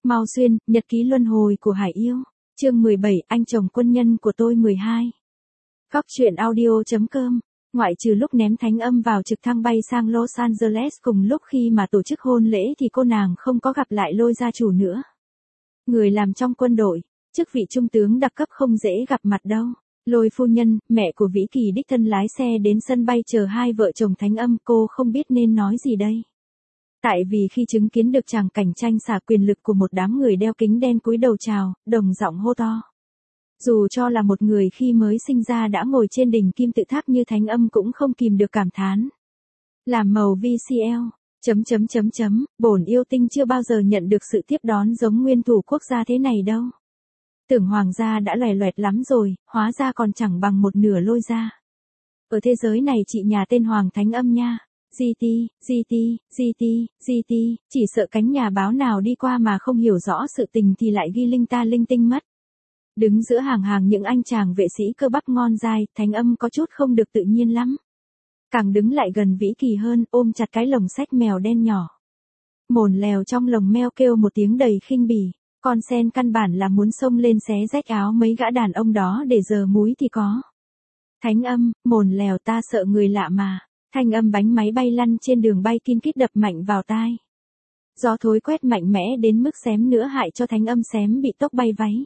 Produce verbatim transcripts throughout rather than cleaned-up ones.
Mao Xuyên, nhật ký luân hồi của Hải Yêu. Chương mười bảy, anh chồng quân nhân của tôi mười hai. Góc truyện audio.com. Ngoại trừ lúc ném Thánh Âm vào trực thăng bay sang Los Angeles cùng lúc khi mà tổ chức hôn lễ thì cô nàng không có gặp lại Lôi gia chủ nữa. Người làm trong quân đội, chức vị trung tướng đặc cấp không dễ gặp mặt đâu. Lôi phu nhân, mẹ của Vĩ Kỳ đích thân lái xe đến sân bay chờ hai vợ chồng Thánh Âm, cô không biết nên nói gì đây. Tại vì khi chứng kiến được tràng cảnh tranh xả quyền lực của một đám người đeo kính đen cúi đầu chào, đồng giọng hô to. Dù cho là một người khi mới sinh ra đã ngồi trên đỉnh kim tự tháp như Thánh Âm cũng không kìm được cảm thán. Làm màu vê xê lờ, chấm chấm chấm chấm, bổn yêu tinh chưa bao giờ nhận được sự tiếp đón giống nguyên thủ quốc gia thế này đâu. Tưởng hoàng gia đã loè loẹt lắm rồi, hóa ra còn chẳng bằng một nửa Lôi gia. Ở thế giới này chị nhà tên Hoàng Thánh Âm nha. giê tê, giê tê, giê tê, giê tê, chỉ sợ cánh nhà báo nào đi qua mà không hiểu rõ sự tình thì lại ghi linh ta linh tinh mất. Đứng giữa hàng hàng những anh chàng vệ sĩ cơ bắp ngon dai, Thánh Âm có chút không được tự nhiên lắm. Càng đứng lại gần Vĩ Kỳ hơn, ôm chặt cái lồng xách mèo đen nhỏ. Mồn lèo trong lồng meo kêu một tiếng đầy khinh bỉ, con sen căn bản là muốn xông lên xé rách áo mấy gã đàn ông đó để giờ múi thì có. Thánh Âm, mồn lèo ta sợ người lạ mà. Thanh âm bánh máy bay lăn trên đường bay kin kít đập mạnh vào tai. Gió thối quét mạnh mẽ đến mức xém nữa hại cho Thánh Âm xém bị tốc bay váy.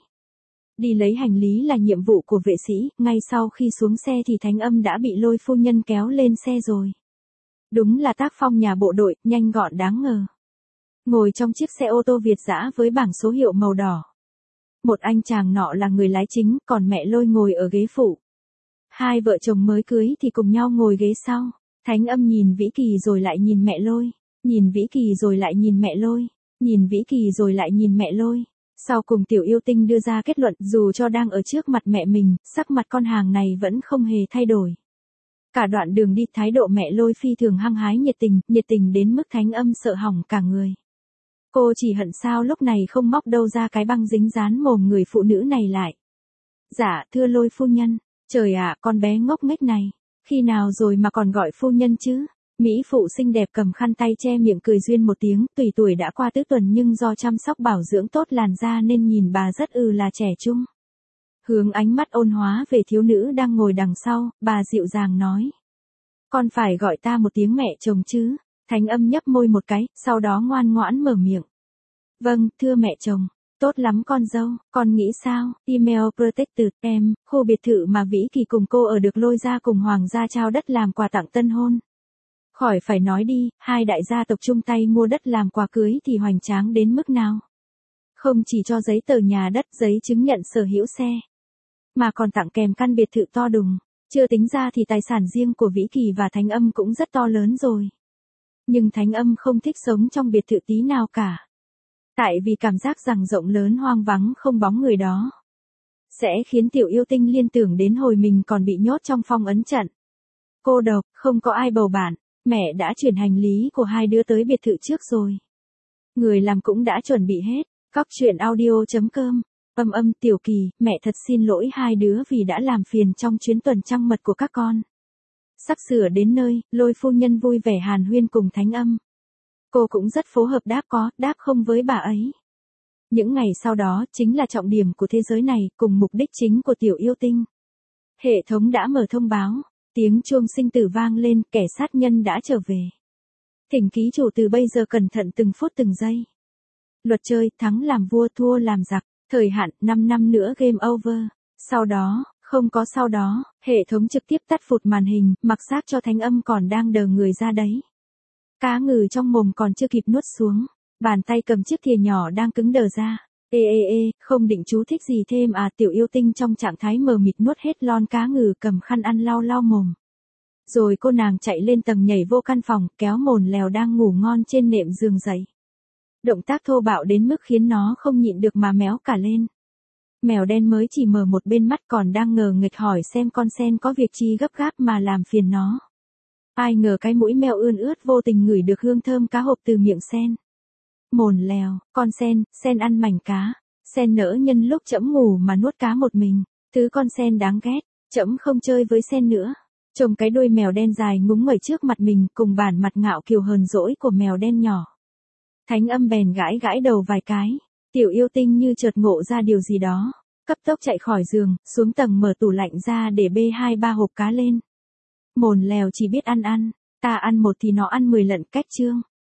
Đi lấy hành lý là nhiệm vụ của vệ sĩ, ngay sau khi xuống xe thì Thánh Âm đã bị Lôi phu nhân kéo lên xe rồi. Đúng là tác phong nhà bộ đội, nhanh gọn đáng ngờ. Ngồi trong chiếc xe ô tô Việt dã với bảng số hiệu màu đỏ. Một anh chàng nọ là người lái chính, còn mẹ Lôi ngồi ở ghế phụ. Hai vợ chồng mới cưới thì cùng nhau ngồi ghế sau. Thánh Âm nhìn Vĩ Kỳ rồi lại nhìn mẹ Lôi, nhìn Vĩ Kỳ rồi lại nhìn mẹ Lôi, nhìn Vĩ Kỳ rồi lại nhìn mẹ Lôi. Sau cùng tiểu yêu tinh đưa ra kết luận, dù cho đang ở trước mặt mẹ mình, sắc mặt con hàng này vẫn không hề thay đổi. Cả đoạn đường đi thái độ mẹ Lôi phi thường hăng hái nhiệt tình, nhiệt tình đến mức Thánh Âm sợ hỏng cả người. Cô chỉ hận sao lúc này không móc đâu ra cái băng dính dán mồm người phụ nữ này lại. Dạ, thưa Lôi phu nhân, trời ạ, con bé ngốc nghếch này. Khi nào rồi mà còn gọi phu nhân chứ? Mỹ phụ xinh đẹp cầm khăn tay che miệng cười duyên một tiếng, tùy tuổi đã qua tứ tuần nhưng do chăm sóc bảo dưỡng tốt làn da nên nhìn bà rất ư là trẻ trung. Hướng ánh mắt ôn hóa về thiếu nữ đang ngồi đằng sau, bà dịu dàng nói. Con phải gọi ta một tiếng mẹ chồng chứ? Thánh Âm nhấp môi một cái, sau đó ngoan ngoãn mở miệng. Vâng, thưa mẹ chồng. Tốt lắm con dâu, con nghĩ sao? Email Protected, em, khu biệt thự mà Vĩ Kỳ cùng cô ở được Lôi gia cùng Hoàng gia trao đất làm quà tặng tân hôn. Khỏi phải nói đi, hai đại gia tộc chung tay mua đất làm quà cưới thì hoành tráng đến mức nào. Không chỉ cho giấy tờ nhà đất, giấy chứng nhận sở hữu xe, mà còn tặng kèm căn biệt thự to đùng. Chưa tính ra thì tài sản riêng của Vĩ Kỳ và Thánh Âm cũng rất to lớn rồi. Nhưng Thánh Âm không thích sống trong biệt thự tí nào cả. Tại vì cảm giác rằng rộng lớn hoang vắng không bóng người đó sẽ khiến tiểu yêu tinh liên tưởng đến hồi mình còn bị nhốt trong phong ấn trận. Cô độc, không có ai bầu bạn, mẹ đã chuyển hành lý của hai đứa tới biệt thự trước rồi. Người làm cũng đã chuẩn bị hết. Góc truyện audio.com. Âm âm Tiểu Kỳ, mẹ thật xin lỗi hai đứa vì đã làm phiền trong chuyến tuần trăng mật của các con. Sắp sửa đến nơi, Lôi phu nhân vui vẻ hàn huyên cùng Thánh Âm. Cô cũng rất phối hợp đáp có, đáp không với bà ấy. Những ngày sau đó chính là trọng điểm của thế giới này, cùng mục đích chính của tiểu yêu tinh. Hệ thống đã mở thông báo, tiếng chuông sinh tử vang lên, kẻ sát nhân đã trở về. Thỉnh ký chủ từ bây giờ cẩn thận từng phút từng giây. Luật chơi, thắng làm vua, thua làm giặc, thời hạn năm năm nữa game over. Sau đó, không có sau đó, hệ thống trực tiếp tắt phụt màn hình, mặc xác cho Thánh Âm còn đang đờ người ra đấy. Cá ngừ trong mồm còn chưa kịp nuốt xuống, bàn tay cầm chiếc thìa nhỏ đang cứng đờ ra. Ê ê ê, không định chú thích gì thêm à? Tiểu yêu tinh trong trạng thái mờ mịt nuốt hết lon cá ngừ, cầm khăn ăn lau lau mồm. Rồi cô nàng chạy lên tầng nhảy vô căn phòng, kéo mồn lèo đang ngủ ngon trên nệm giường dậy. Động tác thô bạo đến mức khiến nó không nhịn được mà méo cả lên. Mèo đen mới chỉ mở một bên mắt còn đang ngờ nghịch hỏi xem con sen có việc chi gấp gáp mà làm phiền nó. Ai ngờ cái mũi mèo ươn ướt vô tình ngửi được hương thơm cá hộp từ miệng sen. Mồn lèo, con sen, sen ăn mảnh cá. Sen nỡ nhân lúc trẫm ngủ mà nuốt cá một mình. Thứ con sen đáng ghét, trẫm không chơi với sen nữa. Trông cái đuôi mèo đen dài ngúng nguẩy trước mặt mình cùng bản mặt ngạo kiều hờn dỗi của mèo đen nhỏ. Thánh Âm bèn gãi gãi đầu vài cái. Tiểu yêu tinh như chợt ngộ ra điều gì đó, cấp tốc chạy khỏi giường, xuống tầng mở tủ lạnh ra để bê hai ba hộp cá lên. Mồn lèo chỉ biết ăn ăn, ta ăn một thì nó ăn mười lận, cách chương.